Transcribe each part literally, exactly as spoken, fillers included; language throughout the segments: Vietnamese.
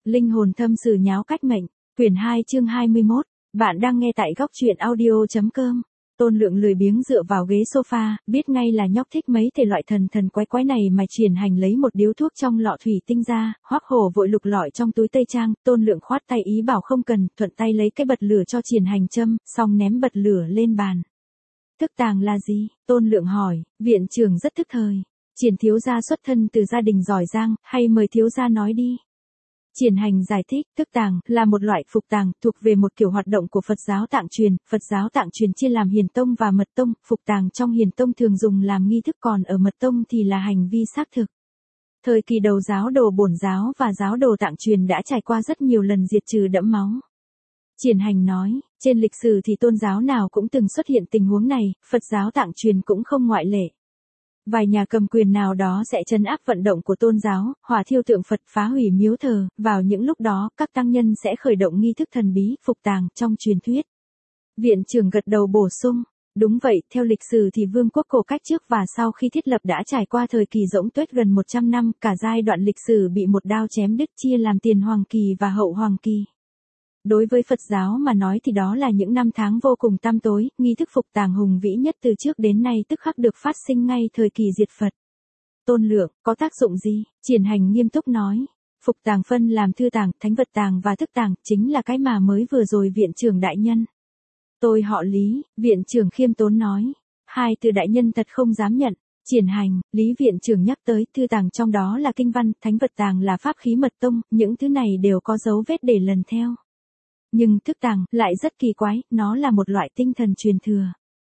Linh hồn thâm sử nháo cách mệnh, quyển hai chương hai mươi mốt, bạn đang nghe tại góc truyện audio.com. Tôn Lượng lười biếng dựa vào ghế sofa, biết ngay là nhóc thích mấy thể loại thần thần quái quái này mà Triển Hành lấy một điếu thuốc trong lọ thủy tinh ra, Hoắc Hổ vội lục lọi trong túi tây trang, Tôn Lượng khoát tay ý bảo không cần, thuận tay lấy cái bật lửa cho Triển Hành châm, xong ném bật lửa lên bàn. Thức tàng là gì? Tôn Lượng hỏi, viện trưởng rất thức thời. Triển thiếu gia xuất thân từ gia đình giỏi giang, hay mời thiếu gia nói đi. Triển Hành giải thích, thức tàng là một loại phục tàng, thuộc về một kiểu hoạt động của Phật giáo Tạng truyền. Phật giáo Tạng truyền chia làm hiền tông và mật tông, phục tàng trong hiền tông thường dùng làm nghi thức, còn ở mật tông thì là hành vi xác thực. Thời kỳ đầu giáo đồ Bổn giáo và giáo đồ Tạng truyền đã trải qua rất nhiều lần diệt trừ đẫm máu. Triển Hành nói, trên lịch sử thì tôn giáo nào cũng từng xuất hiện tình huống này, Phật giáo Tạng truyền cũng không ngoại lệ. Vài nhà cầm quyền nào đó sẽ trấn áp vận động của tôn giáo, hỏa thiêu tượng Phật, phá hủy miếu thờ, vào những lúc đó, các tăng nhân sẽ khởi động nghi thức thần bí, phục tàng, trong truyền thuyết. Viện trưởng gật đầu bổ sung, đúng vậy, theo lịch sử thì vương quốc cổ cách trước và sau khi thiết lập đã trải qua thời kỳ rỗng tuếch gần một trăm năm, cả giai đoạn lịch sử bị một đao chém đứt, chia làm tiền hoàng kỳ và hậu hoàng kỳ. Đối với Phật giáo mà nói thì đó là những năm tháng vô cùng tăm tối, nghi thức phục tàng hùng vĩ nhất từ trước đến nay tức khắc được phát sinh ngay thời kỳ diệt Phật. Tôn Lượng, có tác dụng gì? Triển Hành nghiêm túc nói. Phục tàng phân làm thư tàng, thánh vật tàng và thức tàng, chính là cái mà mới vừa rồi viện trưởng đại nhân. Tôi họ Lý, viện trưởng khiêm tốn nói. Hai từ đại nhân thật không dám nhận. Triển Hành, Lý viện trưởng nhắc tới, thư tàng trong đó là kinh văn, thánh vật tàng là pháp khí mật tông, những thứ này đều có dấu vết để lần theo. Nhưng thức tàng lại rất kỳ quái, nó là một loại tinh thần truyền thừa.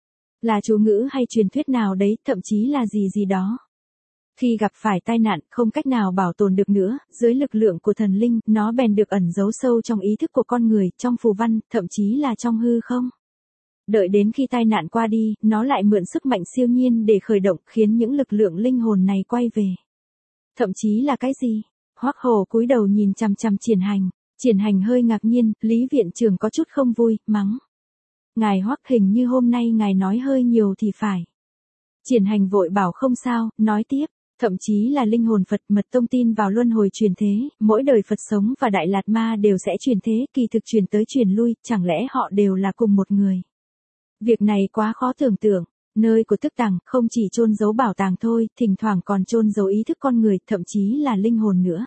Là chú ngữ hay truyền thuyết nào đấy, thậm chí là gì gì đó. Khi gặp phải tai nạn, không cách nào bảo tồn được nữa, dưới lực lượng của thần linh, nó bèn được ẩn giấu sâu trong ý thức của con người, trong phù văn, thậm chí là trong hư không. Đợi đến khi tai nạn qua đi, nó lại mượn sức mạnh siêu nhiên để khởi động, khiến những lực lượng linh hồn này quay về. Thậm chí là cái gì? Hoắc Hổ cúi đầu nhìn chằm chằm Triển Hành. Triển Hành hơi ngạc nhiên, Lý viện trưởng có chút không vui, mắng. Ngài Hoắc, hình như hôm nay ngài nói hơi nhiều thì phải. Triển Hành vội bảo không sao, nói tiếp, thậm chí là linh hồn Phật, mật tông tin vào luân hồi truyền thế, mỗi đời Phật sống và Đại Lạt Ma đều sẽ truyền thế, kỳ thực truyền tới truyền lui, chẳng lẽ họ đều là cùng một người. Việc này quá khó tưởng tượng, nơi của thức tàng không chỉ chôn giấu bảo tàng thôi, thỉnh thoảng còn chôn giấu ý thức con người, thậm chí là linh hồn nữa.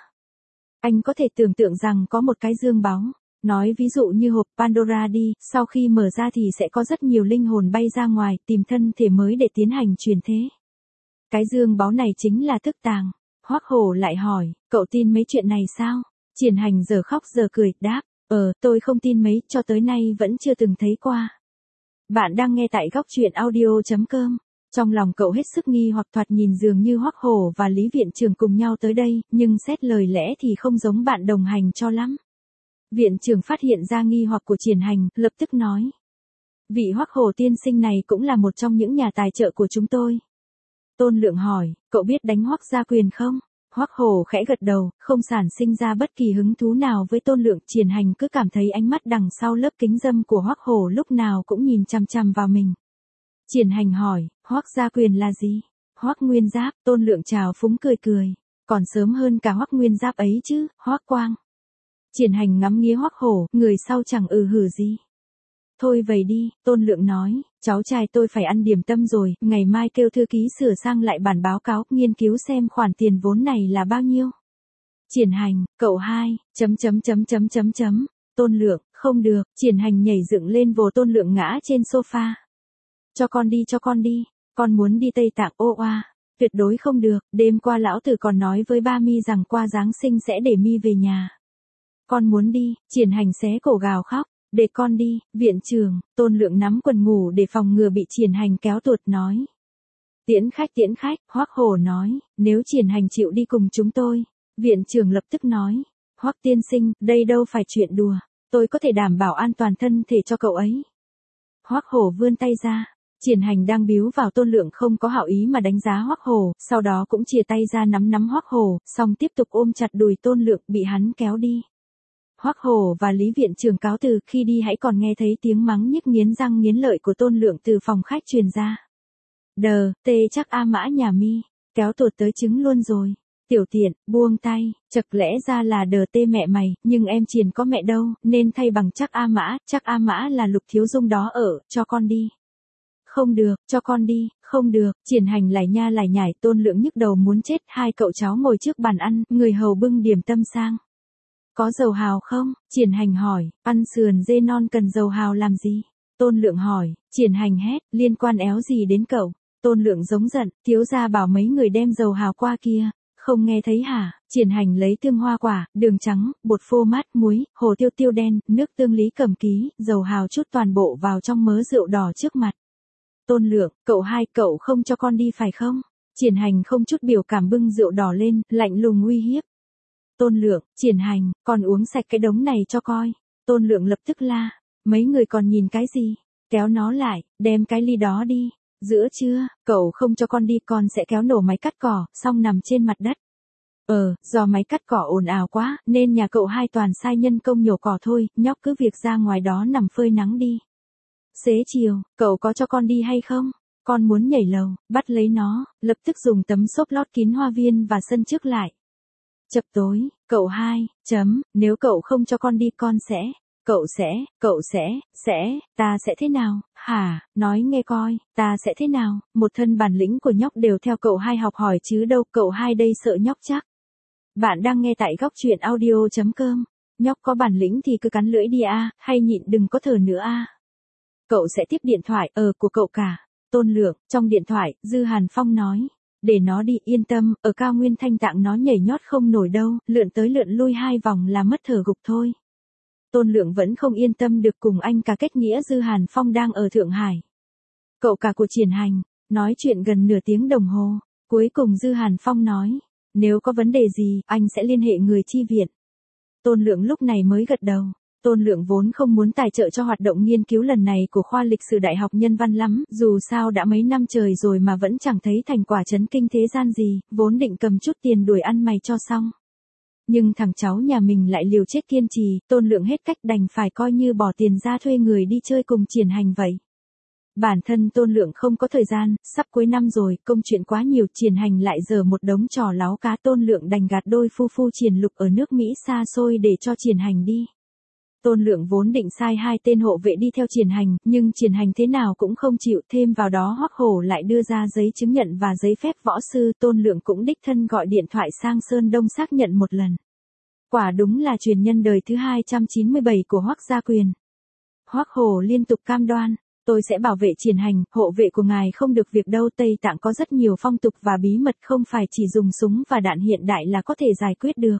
Anh có thể tưởng tượng rằng có một cái dương báu, nói ví dụ như hộp Pandora đi, sau khi mở ra thì sẽ có rất nhiều linh hồn bay ra ngoài, tìm thân thể mới để tiến hành truyền thế. Cái dương báu này chính là thức tàng. Hoắc Hổ lại hỏi, cậu tin mấy chuyện này sao? Triển Hành giờ khóc giờ cười, đáp, ờ, tôi không tin mấy, cho tới nay vẫn chưa từng thấy qua. Bạn đang nghe tại góc truyện audio.com. Trong lòng cậu hết sức nghi hoặc, thoạt nhìn dường như Hoắc Hổ và Lý viện trưởng cùng nhau tới đây, nhưng xét lời lẽ thì không giống bạn đồng hành cho lắm. Viện trưởng phát hiện ra nghi hoặc của Triển Hành, lập tức nói. Vị Hoắc Hổ tiên sinh này cũng là một trong những nhà tài trợ của chúng tôi. Tôn Lượng hỏi, cậu biết đánh Hoắc gia quyền không? Hoắc Hổ khẽ gật đầu, không sản sinh ra bất kỳ hứng thú nào với Tôn Lượng. Triển Hành cứ cảm thấy ánh mắt đằng sau lớp kính râm của Hoắc Hổ lúc nào cũng nhìn chằm chằm vào mình. Triển Hành hỏi, Hoắc gia quyền là gì? Hoắc Nguyên Giáp. Tôn Lượng trào phúng cười cười. Còn sớm hơn cả Hoắc Nguyên Giáp ấy chứ, Hoắc Quang. Triển Hành ngắm nghía Hoắc Hổ, người sau chẳng ừ hử gì. Thôi vậy đi, Tôn Lượng nói, cháu trai tôi phải ăn điểm tâm rồi, ngày mai kêu thư ký sửa sang lại bản báo cáo, nghiên cứu xem khoản tiền vốn này là bao nhiêu. Triển Hành, cậu hai, chấm chấm chấm chấm chấm chấm. Tôn Lượng, không được. Triển Hành nhảy dựng lên vồ Tôn Lượng ngã trên sofa. Cho con đi, cho con đi, con muốn đi Tây Tạng. Ô oa, tuyệt đối không được, đêm qua lão tử còn nói với ba mi rằng qua Giáng sinh sẽ để mi về nhà. Con muốn đi. Triển Hành xé cổ gào khóc, để con đi. Viện trưởng. Tôn Lượng nắm quần ngủ để phòng ngừa bị Triển Hành kéo tuột, nói. Tiễn khách, tiễn khách. Hoắc Hổ nói, nếu Triển Hành chịu đi cùng chúng tôi. Viện trưởng lập tức nói, Hoắc tiên sinh, đây đâu phải chuyện đùa, tôi có thể đảm bảo an toàn thân thể cho cậu ấy. Hoắc Hổ vươn tay ra. Triển Hành đang biếu vào Tôn Lượng không có hảo ý mà đánh giá Hoắc Hổ, sau đó cũng chìa tay ra nắm nắm Hoắc Hổ, xong tiếp tục ôm chặt đùi Tôn Lượng, bị hắn kéo đi. Hoắc Hổ và Lý viện trưởng cáo từ, khi đi hãy còn nghe thấy tiếng mắng nhức nghiến răng nghiến lợi của Tôn Lượng từ phòng khách truyền ra. Đờ, tê chắc A mã nhà mi, kéo tuột tới trứng luôn rồi. Tiểu tiện, buông tay, chật lẽ ra là đờ tê mẹ mày, nhưng em Triền có mẹ đâu, nên thay bằng chắc A Mã, chắc A Mã là Lục Thiếu Dung đó ở, cho con đi. Không được, cho con đi, không được, Triển Hành lải nha lải nhải, Tôn Lượng nhức đầu muốn chết, hai cậu cháu ngồi trước bàn ăn, người hầu bưng điểm tâm sang. Có dầu hào không? Triển Hành hỏi, ăn sườn dê non cần dầu hào làm gì? Tôn Lượng hỏi, Triển Hành hét, liên quan éo gì đến cậu? Tôn Lượng giống giận, thiếu gia bảo mấy người đem dầu hào qua kia, không nghe thấy hả? Triển Hành lấy tương hoa quả, đường trắng, bột phô mát, muối, hồ tiêu tiêu đen, nước tương lý cầm ký, dầu hào chút toàn bộ vào trong mớ rượu đỏ trước mặt. Tôn Lượng, cậu hai, cậu không cho con đi phải không? Triển Hành không chút biểu cảm bưng rượu đỏ lên, lạnh lùng uy hiếp. Tôn Lượng, Triển Hành, con uống sạch cái đống này cho coi. Tôn Lượng lập tức la, mấy người còn nhìn cái gì? Kéo nó lại, đem cái ly đó đi. Giữa trưa, cậu không cho con đi con sẽ kéo nổ máy cắt cỏ, xong nằm trên mặt đất. Ờ, do máy cắt cỏ ồn ào quá, nên nhà cậu hai toàn sai nhân công nhổ cỏ thôi, nhóc cứ việc ra ngoài đó nằm phơi nắng đi. Xế chiều, cậu có cho con đi hay không? Con muốn nhảy lầu, bắt lấy nó, lập tức dùng tấm xốp lót kín hoa viên và sân trước lại. Chập tối, cậu hai, chấm, nếu cậu không cho con đi con sẽ, cậu sẽ, cậu sẽ, sẽ, ta sẽ thế nào, hả, nói nghe coi, ta sẽ thế nào, một thân bản lĩnh của nhóc đều theo cậu hai học hỏi chứ đâu, cậu hai đây sợ nhóc chắc. Bạn đang nghe tại góc truyện audio chấm com, nhóc có bản lĩnh thì cứ cắn lưỡi đi a, hay nhịn đừng có thở nữa a. Cậu sẽ tiếp điện thoại, ờ, của cậu cả. Tôn Lượng, trong điện thoại, Dư Hàn Phong nói. Để nó đi, yên tâm, ở cao nguyên Thanh Tạng nó nhảy nhót không nổi đâu, lượn tới lượn lui hai vòng là mất thở gục thôi. Tôn Lượng vẫn không yên tâm được cùng anh cả kết nghĩa Dư Hàn Phong đang ở Thượng Hải. Cậu cả của Triển Hành, nói chuyện gần nửa tiếng đồng hồ, cuối cùng Dư Hàn Phong nói, nếu có vấn đề gì, anh sẽ liên hệ người chi viện. Tôn Lượng lúc này mới gật đầu. Tôn Lượng vốn không muốn tài trợ cho hoạt động nghiên cứu lần này của khoa lịch sử Đại học Nhân văn lắm, dù sao đã mấy năm trời rồi mà vẫn chẳng thấy thành quả chấn kinh thế gian gì, vốn định cầm chút tiền đuổi ăn mày cho xong. Nhưng thằng cháu nhà mình lại liều chết kiên trì, Tôn Lượng hết cách đành phải coi như bỏ tiền ra thuê người đi chơi cùng Triển Hành vậy. Bản thân Tôn Lượng không có thời gian, sắp cuối năm rồi, công chuyện quá nhiều, Triển Hành lại giờ một đống trò láo cá, Tôn Lượng đành gạt đôi phu phu Triển Lục ở nước Mỹ xa xôi để cho Triển Hành đi. Tôn Lượng vốn định sai hai tên hộ vệ đi theo Triển Hành, nhưng Triển Hành thế nào cũng không chịu, thêm vào đó Hoắc Hổ lại đưa ra giấy chứng nhận và giấy phép võ sư, Tôn Lượng cũng đích thân gọi điện thoại sang Sơn Đông xác nhận một lần. Quả đúng là truyền nhân đời thứ hai trăm chín mươi bảy của Hoắc gia quyền. Hoắc Hổ liên tục cam đoan, tôi sẽ bảo vệ Triển Hành, hộ vệ của ngài không được việc đâu, Tây Tạng có rất nhiều phong tục và bí mật không phải chỉ dùng súng và đạn hiện đại là có thể giải quyết được.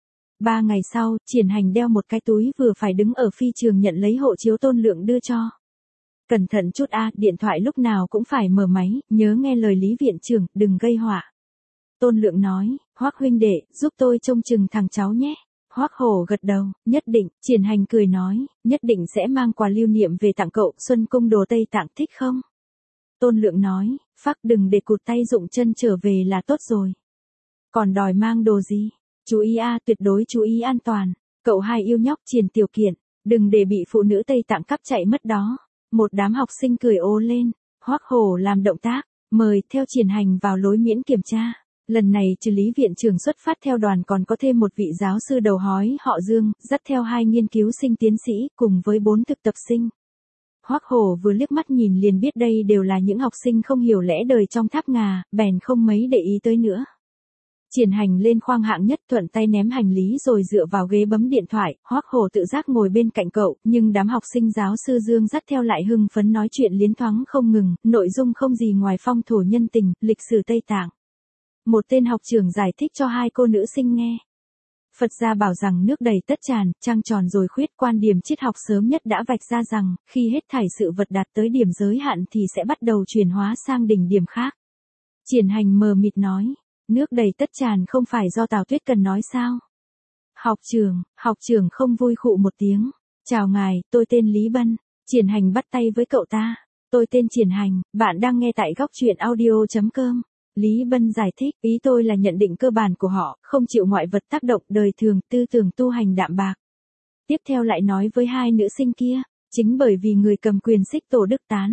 Ba ngày sau, Triển Hành đeo một cái túi vừa phải đứng ở phi trường nhận lấy hộ chiếu Tôn Lượng đưa cho. Cẩn thận chút a, điện thoại lúc nào cũng phải mở máy, nhớ nghe lời Lý viện trưởng, đừng gây họa. Tôn Lượng nói, Hoắc huynh đệ, giúp tôi trông chừng thằng cháu nhé. Hoắc Hổ gật đầu, nhất định, Triển Hành cười nói, nhất định sẽ mang quà lưu niệm về tặng cậu, Xuân Cung đồ Tây Tạng thích không? Tôn Lượng nói, phắc đừng để cụt tay dụng chân trở về là tốt rồi. Còn đòi mang đồ gì? Chú ý a, tuyệt đối chú ý an toàn. Cậu hai yêu nhóc Triển Tiểu Kiện, đừng để bị phụ nữ Tây Tạng cắp chạy mất đó. Một đám học sinh cười ố lên. Hoắc Hổ làm động tác, mời theo Triển Hành vào lối miễn kiểm tra. Lần này trừ Lý viện trưởng xuất phát theo đoàn còn có thêm một vị giáo sư đầu hói họ Dương, dắt theo hai nghiên cứu sinh tiến sĩ cùng với bốn thực tập sinh. Hoắc Hổ vừa liếc mắt nhìn liền biết đây đều là những học sinh không hiểu lẽ đời trong tháp ngà, bèn không mấy để ý tới nữa. Triển Hành lên khoang hạng nhất, thuận tay ném hành lý rồi dựa vào ghế bấm điện thoại, Hoắc Hổ tự giác ngồi bên cạnh cậu, nhưng đám học sinh giáo sư Dương dắt theo lại hưng phấn nói chuyện liến thoáng không ngừng, nội dung không gì ngoài phong thổ nhân tình, lịch sử Tây Tạng. Một tên học trưởng giải thích cho hai cô nữ sinh nghe. Phật gia bảo rằng nước đầy tất tràn, trăng tròn rồi khuyết, quan điểm triết học sớm nhất đã vạch ra rằng, khi hết thảy sự vật đạt tới điểm giới hạn thì sẽ bắt đầu chuyển hóa sang đỉnh điểm khác. Triển Hành mờ mịt nói. Nước đầy tất tràn không phải do Tào Tuyết Cần nói sao? Học trưởng, học trưởng không vui khụ một tiếng. Chào ngài, tôi tên Lý Bân. Triển Hành bắt tay với cậu ta. Tôi tên Triển Hành, bạn đang nghe tại góc truyện audio chấm com. Lý Bân giải thích, ý tôi là nhận định cơ bản của họ, không chịu ngoại vật tác động, đời thường, tư tưởng tu hành đạm bạc. Tiếp theo lại nói với hai nữ sinh kia, chính bởi vì người cầm quyền xích tổ đức tán.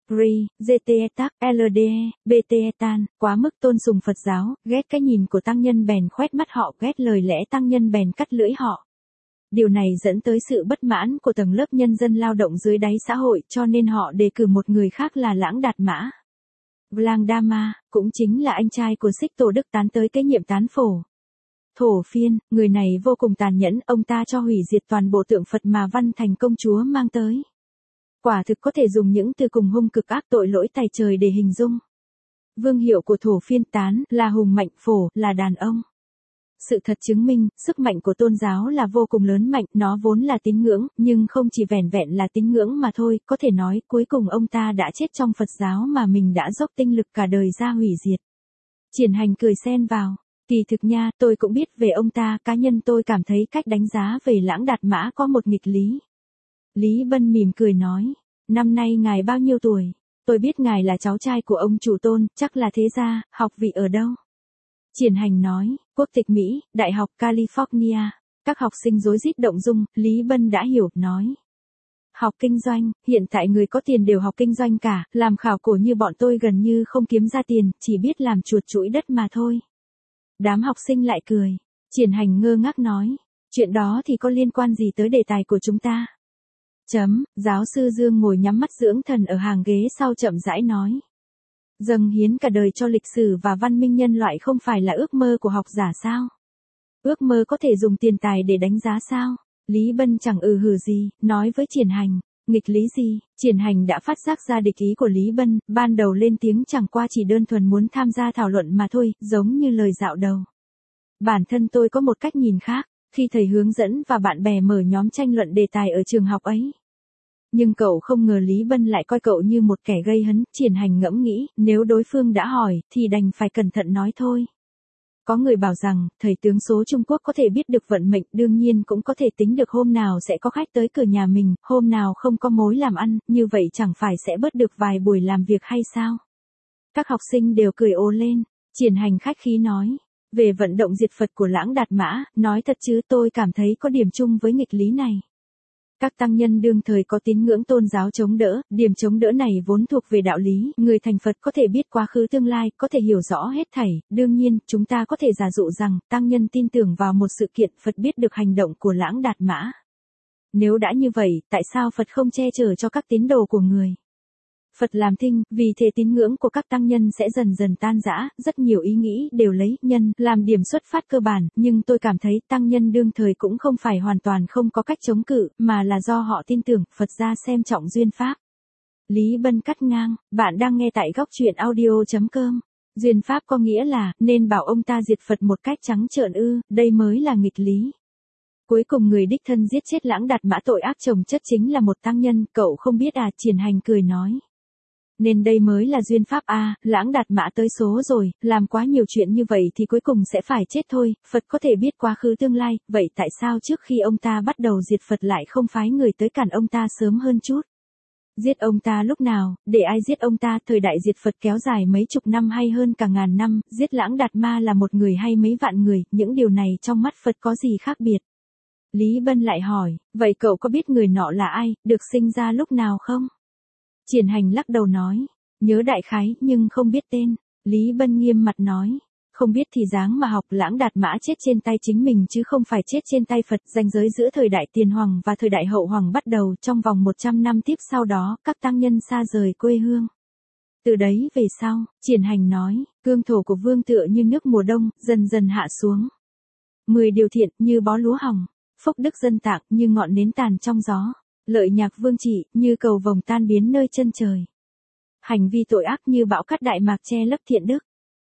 Ri, giê tê e tắc, lờ đê e, bê tê e tan, quá mức tôn sùng Phật giáo, ghét cái nhìn của tăng nhân bèn khoét mắt họ, ghét lời lẽ tăng nhân bèn cắt lưỡi họ. Điều này dẫn tới sự bất mãn của tầng lớp nhân dân lao động dưới đáy xã hội, cho nên họ đề cử một người khác là Lãng Đạt Mã. Vlang-đa-ma, cũng chính là anh trai của Xích Tổ Đức Tán tới kế nhiệm Tán Phổ. Thổ Phiên, người này vô cùng tàn nhẫn, ông ta cho hủy diệt toàn bộ tượng Phật mà Văn Thành công chúa mang tới. Quả thực có thể dùng những từ cùng hung cực ác tội lỗi tày trời để hình dung. Vương hiệu của Thổ Phiên Tán là hùng mạnh, Phổ là đàn ông. Sự thật chứng minh, sức mạnh của tôn giáo là vô cùng lớn mạnh, nó vốn là tín ngưỡng, nhưng không chỉ vẻn vẹn là tín ngưỡng mà thôi, có thể nói, cuối cùng ông ta đã chết trong Phật giáo mà mình đã dốc tinh lực cả đời ra hủy diệt. Triển Hành cười xen vào, kỳ thực nha, tôi cũng biết về ông ta, cá nhân tôi cảm thấy cách đánh giá về Lãng Đạt Mã có một nghịch lý. Lý Bân mỉm cười nói, năm nay ngài bao nhiêu tuổi? Tôi biết ngài là cháu trai của ông chủ Tôn, chắc là thế gia, học vị ở đâu? Triển Hành nói, quốc tịch Mỹ, Đại học California. Các học sinh rối rít động dung, Lý Bân đã hiểu, nói. Học kinh doanh, hiện tại người có tiền đều học kinh doanh cả, làm khảo cổ như bọn tôi gần như không kiếm ra tiền, chỉ biết làm chuột chuỗi đất mà thôi. Đám học sinh lại cười. Triển Hành ngơ ngác nói, chuyện đó thì có liên quan gì tới đề tài của chúng ta? Chấm, giáo sư Dương ngồi nhắm mắt dưỡng thần ở hàng ghế sau chậm rãi nói. Dâng hiến cả đời cho lịch sử và văn minh nhân loại không phải là ước mơ của học giả sao? Ước mơ có thể dùng tiền tài để đánh giá sao? Lý Bân chẳng ừ hử gì, nói với Triển Hành. Nghịch lý gì? Triển Hành đã phát giác ra địch ý của Lý Bân, ban đầu lên tiếng chẳng qua chỉ đơn thuần muốn tham gia thảo luận mà thôi, giống như lời dạo đầu. Bản thân tôi có một cách nhìn khác, khi thầy hướng dẫn và bạn bè mở nhóm tranh luận đề tài ở trường học ấy. Nhưng cậu không ngờ Lý Bân lại coi cậu như một kẻ gây hấn, Triển Hành ngẫm nghĩ, nếu đối phương đã hỏi, thì đành phải cẩn thận nói thôi. Có người bảo rằng, thầy tướng số Trung Quốc có thể biết được vận mệnh, đương nhiên cũng có thể tính được hôm nào sẽ có khách tới cửa nhà mình, hôm nào không có mối làm ăn, như vậy chẳng phải sẽ bớt được vài buổi làm việc hay sao? Các học sinh đều cười ồ lên, Triển Hành khách khí nói. Về vận động diệt Phật của Lãng Đạt Mã, nói thật chứ tôi cảm thấy có điểm chung với nghịch lý này. Các tăng nhân đương thời có tín ngưỡng tôn giáo chống đỡ, điểm chống đỡ này vốn thuộc về đạo lý, người thành Phật có thể biết quá khứ tương lai, có thể hiểu rõ hết thảy, đương nhiên, chúng ta có thể giả dụ rằng, tăng nhân tin tưởng vào một sự kiện Phật biết được hành động của Lãng Đạt Mã. Nếu đã như vậy, tại sao Phật không che chở cho các tín đồ của người? Phật làm thinh, vì thế tín ngưỡng của các tăng nhân sẽ dần dần tan rã, rất nhiều ý nghĩ đều lấy nhân làm điểm xuất phát cơ bản, nhưng tôi cảm thấy tăng nhân đương thời cũng không phải hoàn toàn không có cách chống cự, mà là do họ tin tưởng, Phật gia xem trọng duyên pháp. Lý Bân cắt ngang, bạn đang nghe tại góc truyện audio chấm com. Duyên pháp có nghĩa là, nên bảo ông ta diệt Phật một cách trắng trợn ư, đây mới là nghịch lý. Cuối cùng người đích thân giết chết Lãng Đạt Mã tội ác chồng chất chính là một tăng nhân, cậu không biết à? Triển Hành cười nói. Nên đây mới là duyên pháp à, Lãng Đạt Mã tới số rồi, làm quá nhiều chuyện như vậy thì cuối cùng sẽ phải chết thôi, Phật có thể biết quá khứ tương lai, vậy tại sao trước khi ông ta bắt đầu diệt Phật lại không phái người tới cản ông ta sớm hơn chút? Giết ông ta lúc nào, để ai giết ông ta? Thời đại diệt Phật kéo dài mấy chục năm hay hơn cả ngàn năm, giết Lãng Đạt Ma là một người hay mấy vạn người, những điều này trong mắt Phật có gì khác biệt? Lý Bân lại hỏi, vậy cậu có biết người nọ là ai, được sinh ra lúc nào không? Triển Hành lắc đầu nói, nhớ đại khái nhưng không biết tên. Lý Bân nghiêm mặt nói, không biết thì dáng mà học. Lãng Đạt Mã chết trên tay chính mình chứ không phải chết trên tay Phật. Ranh giới giữa thời đại Tiền Hoàng và thời đại Hậu Hoàng bắt đầu trong vòng một trăm năm tiếp sau đó, các tăng nhân xa rời quê hương. Từ đấy về sau, Triển Hành nói, cương thổ của vương tựa như nước mùa đông, dần dần hạ xuống. Mười điều thiện như bó lúa hồng, phúc đức dân tạng như ngọn nến tàn trong gió. Lợi nhạc vương trị, như cầu vồng tan biến nơi chân trời. Hành vi tội ác như bão cát đại mạc che lấp thiện đức.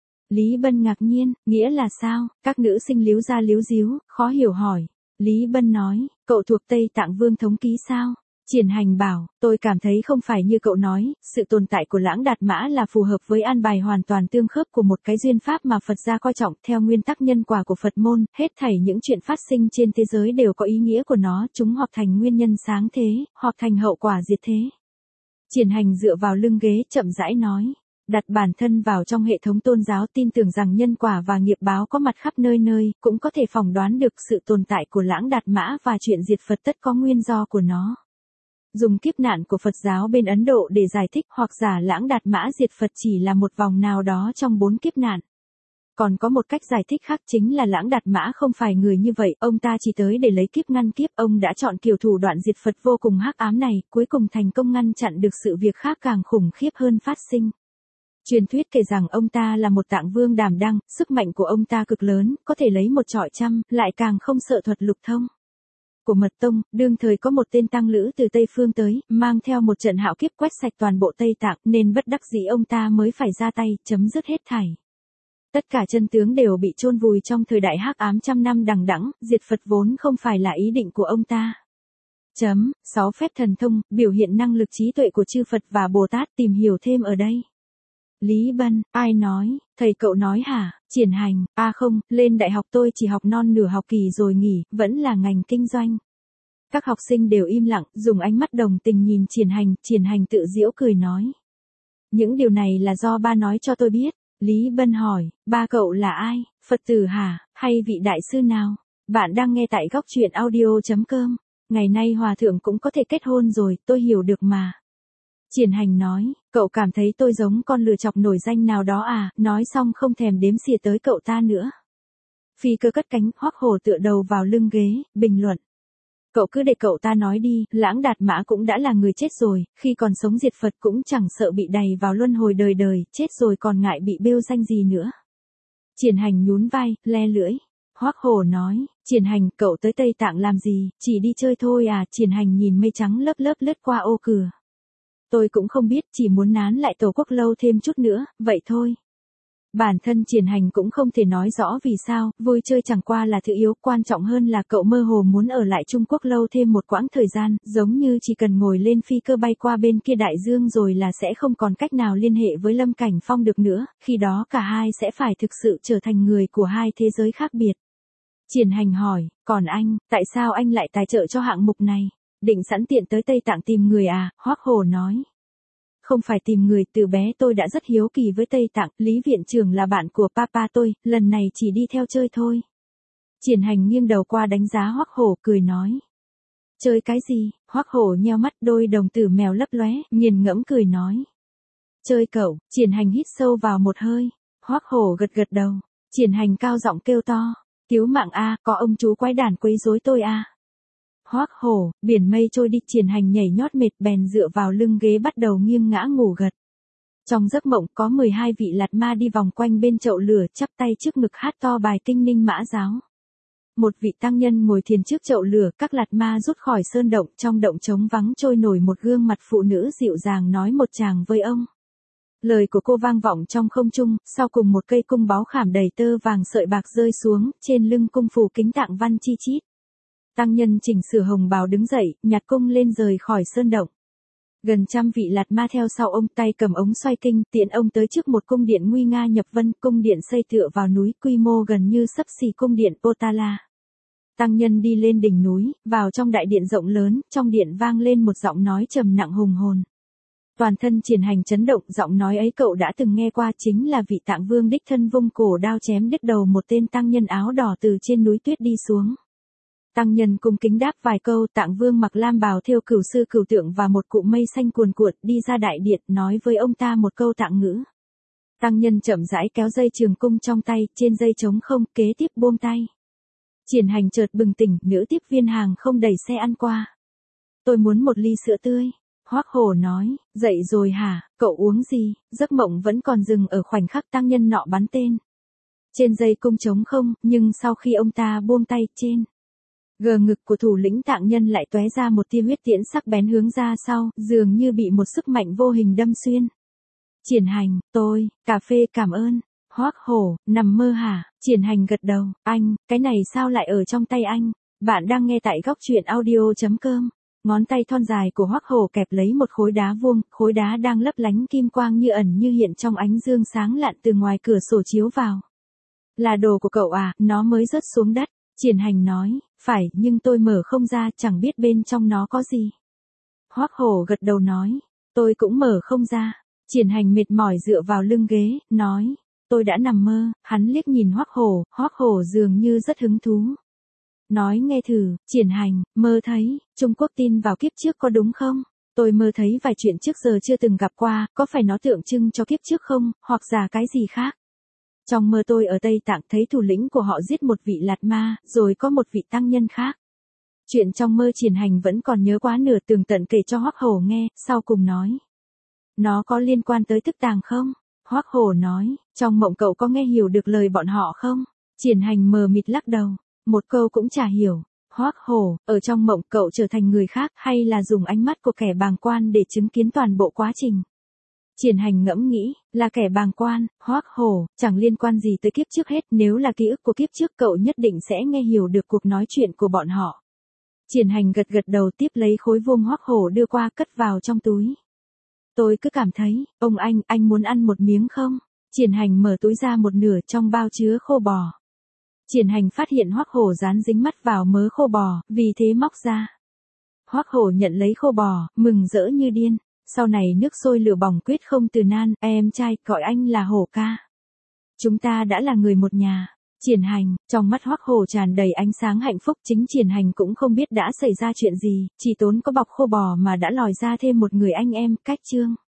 Lý Bân ngạc nhiên, nghĩa là sao? Các nữ sinh líu ra líu díu, khó hiểu hỏi. Lý Bân nói, cậu thuộc Tây Tạng Vương thống ký sao? Triển Hành bảo, tôi cảm thấy không phải như cậu nói, sự tồn tại của Lãng Đạt Mã là phù hợp với an bài hoàn toàn tương khớp của một cái duyên pháp mà Phật gia coi trọng. Theo nguyên tắc nhân quả của Phật môn, hết thảy những chuyện phát sinh trên thế giới đều có ý nghĩa của nó, chúng hoặc thành nguyên nhân sáng thế, hoặc thành hậu quả diệt thế. Triển Hành dựa vào lưng ghế chậm rãi nói, đặt bản thân vào trong hệ thống tôn giáo, tin tưởng rằng nhân quả và nghiệp báo có mặt khắp nơi nơi, cũng có thể phỏng đoán được sự tồn tại của Lãng Đạt Mã và chuyện diệt Phật tất có nguyên do của nó. dùng kiếp nạn của Phật giáo bên Ấn Độ để giải thích, hoặc giả Lãng Đạt Mã diệt Phật chỉ là một vòng nào đó trong bốn kiếp nạn. Còn có một cách giải thích khác chính là Lãng Đạt Mã không phải người như vậy, ông ta chỉ tới để lấy kiếp ngăn kiếp, ông đã chọn kiểu thủ đoạn diệt Phật vô cùng hắc ám này, cuối cùng thành công ngăn chặn được sự việc khác càng khủng khiếp hơn phát sinh. Truyền thuyết kể rằng ông ta là một Tạng Vương đảm đăng, sức mạnh của ông ta cực lớn, có thể lấy một trọi trăm, lại càng không sợ thuật lục thông. Của Mật Tông, đương thời có một tên tăng lữ từ Tây Phương tới, mang theo một trận hạo kiếp quét sạch toàn bộ Tây Tạng, nên bất đắc dĩ ông ta mới phải ra tay, chấm dứt hết thảy. Tất cả chân tướng đều bị chôn vùi trong thời đại hắc ám trăm năm đằng đẵng, diệt Phật vốn không phải là ý định của ông ta. Chấm, sáu phép thần thông, biểu hiện năng lực trí tuệ của chư Phật và Bồ Tát, tìm hiểu thêm ở đây. Lý Bân, ai nói, thầy cậu nói hả, Triển Hành, a à không, lên đại học tôi chỉ học non nửa học kỳ rồi nghỉ, vẫn là ngành kinh doanh. Các học sinh đều im lặng, dùng ánh mắt đồng tình nhìn Triển Hành, Triển Hành tự giễu cười nói. Những điều này là do ba nói cho tôi biết. Lý Bân hỏi, ba cậu là ai, Phật tử hả, hay vị đại sư nào? Bạn đang nghe tại góc truyện audio.com. Ngày nay hòa thượng cũng có thể kết hôn rồi, tôi hiểu được mà. Triển Hành nói, cậu cảm thấy tôi giống con lừa chọc nổi danh nào đó à, nói xong không thèm đếm xỉa tới cậu ta nữa. Phi Cơ cất cánh, Hoắc Hổ tựa đầu vào lưng ghế, bình luận. Cậu cứ để cậu ta nói đi, Lãng Đạt Mã cũng đã là người chết rồi, khi còn sống diệt Phật cũng chẳng sợ bị đày vào luân hồi đời đời, chết rồi còn ngại bị bêu danh gì nữa. Triển Hành nhún vai, le lưỡi. Hoắc Hổ nói, Triển Hành, cậu tới Tây Tạng làm gì, chỉ đi chơi thôi à, Triển Hành nhìn mây trắng lớp lớp lướt qua ô cửa. Tôi cũng không biết, chỉ muốn nán lại Tổ quốc lâu thêm chút nữa, vậy thôi. Bản thân Triển Hành cũng không thể nói rõ vì sao, vui chơi chẳng qua là thứ yếu, quan trọng hơn là cậu mơ hồ muốn ở lại Trung Quốc lâu thêm một quãng thời gian, giống như chỉ cần ngồi lên phi cơ bay qua bên kia đại dương rồi là sẽ không còn cách nào liên hệ với Lâm Cảnh Phong được nữa, khi đó cả hai sẽ phải thực sự trở thành người của hai thế giới khác biệt. Triển Hành hỏi, còn anh, tại sao anh lại tài trợ cho hạng mục này? Định sẵn tiện tới Tây Tạng tìm người à, Hoắc Hổ nói. Không phải tìm người, từ bé tôi đã rất hiếu kỳ với Tây Tạng, Lý viện trưởng là bạn của papa tôi, lần này chỉ đi theo chơi thôi. Triển Hành nghiêng đầu qua đánh giá Hoắc Hổ, cười nói. Chơi cái gì? Hoắc Hổ nheo mắt, đôi đồng tử mèo lấp lóe, nghiền ngẫm cười nói. Chơi cậu. Triển Hành hít sâu vào một hơi. Hoắc Hổ gật gật đầu. Triển Hành cao giọng kêu to. Cứu mạng a, có ông chú quái đản quấy rối tôi a. Hoắc Hổ, biển mây trôi đi, Triển Hành nhảy nhót mệt bèn dựa vào lưng ghế bắt đầu nghiêng ngã ngủ gật. Trong giấc mộng có mười hai vị lạt ma đi vòng quanh bên chậu lửa, chắp tay trước ngực hát to bài Kinh Ninh Mã Giáo. Một vị tăng nhân ngồi thiền trước chậu lửa, các lạt ma rút khỏi sơn động, trong động trống vắng trôi nổi một gương mặt phụ nữ dịu dàng nói một tràng với ông. Lời của cô vang vọng trong không trung, sau cùng một cây cung báu khảm đầy tơ vàng sợi bạc rơi xuống, trên lưng cung phủ kính tạng văn chi chít. Tăng nhân chỉnh sửa hồng bào đứng dậy, nhặt cung lên rời khỏi sơn động. Gần trăm vị lạt ma theo sau ông, tay cầm ống xoay kinh, tiện ông tới trước một cung điện nguy nga nhập vân, cung điện xây tựa vào núi, quy mô gần như xấp xỉ cung điện Potala. Tăng nhân đi lên đỉnh núi, vào trong đại điện rộng lớn, trong điện vang lên một giọng nói trầm nặng hùng hồn. Toàn thân Triển Hành chấn động, giọng nói ấy cậu đã từng nghe qua, chính là vị Tạng Vương đích thân vung cổ đao chém đứt đầu một tên tăng nhân áo đỏ từ trên núi tuyết đi xuống. Tăng nhân cung kính đáp vài câu, Tạng Vương mặc lam bào thêu cửu sư cửu tượng và một cụm mây xanh cuồn cuộn, đi ra đại điện, nói với ông ta một câu Tạng ngữ. Tăng nhân chậm rãi kéo dây trường cung trong tay, trên dây trống không, kế tiếp buông tay. Triển Hành chợt bừng tỉnh, nữ tiếp viên hàng không đẩy xe ăn qua. Tôi muốn một ly sữa tươi. Hoắc Hổ nói, dậy rồi hả, cậu uống gì? Giấc mộng vẫn còn dừng ở khoảnh khắc tăng nhân nọ bắn tên. Trên dây cung trống không, nhưng sau khi ông ta buông tay, trên gờ ngực của thủ lĩnh Tạng nhân lại tóe ra một tia huyết tiễn sắc bén hướng ra sau, dường như bị một sức mạnh vô hình đâm xuyên. Triển Hành, tôi, cà phê cảm ơn. Hoắc Hổ, nằm mơ hả? Triển Hành gật đầu, anh, cái này sao lại ở trong tay anh? Bạn đang nghe tại góc truyện audio.com. Ngón tay thon dài của Hoắc Hổ kẹp lấy một khối đá vuông, khối đá đang lấp lánh kim quang như ẩn như hiện trong ánh dương sáng lạn từ ngoài cửa sổ chiếu vào. Là đồ của cậu à, nó mới rớt xuống đất. Triển Hành nói, phải, nhưng tôi mở không ra, chẳng biết bên trong nó có gì. Hoắc Hổ gật đầu nói, tôi cũng mở không ra. Triển Hành mệt mỏi dựa vào lưng ghế, nói, tôi đã nằm mơ. Hắn liếc nhìn Hoắc Hổ, Hoắc Hổ dường như rất hứng thú. Nói nghe thử, Triển Hành, mơ thấy, Trung Quốc tin vào kiếp trước có đúng không? Tôi mơ thấy vài chuyện trước giờ chưa từng gặp qua, có phải nó tượng trưng cho kiếp trước không, hoặc giả cái gì khác? Trong mơ tôi ở Tây Tạng thấy thủ lĩnh của họ giết một vị Lạt Ma, rồi có một vị tăng nhân khác. Chuyện trong mơ Triển Hành vẫn còn nhớ quá nửa, tường tận kể cho Hoắc Hổ nghe, sau cùng nói. Nó có liên quan tới Tức Tàng không? Hoắc Hổ nói, trong mộng cậu có nghe hiểu được lời bọn họ không? Triển Hành mờ mịt lắc đầu, một câu cũng chả hiểu. Hoắc Hổ, ở trong mộng cậu trở thành người khác hay là dùng ánh mắt của kẻ bàng quan để chứng kiến toàn bộ quá trình? Triển Hành ngẫm nghĩ, là kẻ bàng quan. Hoắc Hổ, chẳng liên quan gì tới kiếp trước hết, nếu là ký ức của kiếp trước cậu nhất định sẽ nghe hiểu được cuộc nói chuyện của bọn họ. Triển Hành gật gật đầu, tiếp lấy khối vuông Hoắc Hổ đưa qua, cất vào trong túi. Tôi cứ cảm thấy, ông anh, anh muốn ăn một miếng không? Triển Hành mở túi ra một nửa, trong bao chứa khô bò. Triển Hành phát hiện Hoắc Hổ dán dính mắt vào mớ khô bò, vì thế móc ra. Hoắc Hổ nhận lấy khô bò, mừng rỡ như điên. Sau này nước sôi lửa bỏng quyết không từ nan, em trai, gọi anh là Hổ ca. Chúng ta đã là người một nhà. Triển Hành, trong mắt Hoắc Hổ tràn đầy ánh sáng hạnh phúc, chính Triển Hành cũng không biết đã xảy ra chuyện gì, chỉ tốn có bọc khô bò mà đã lòi ra thêm một người anh em, cách chương.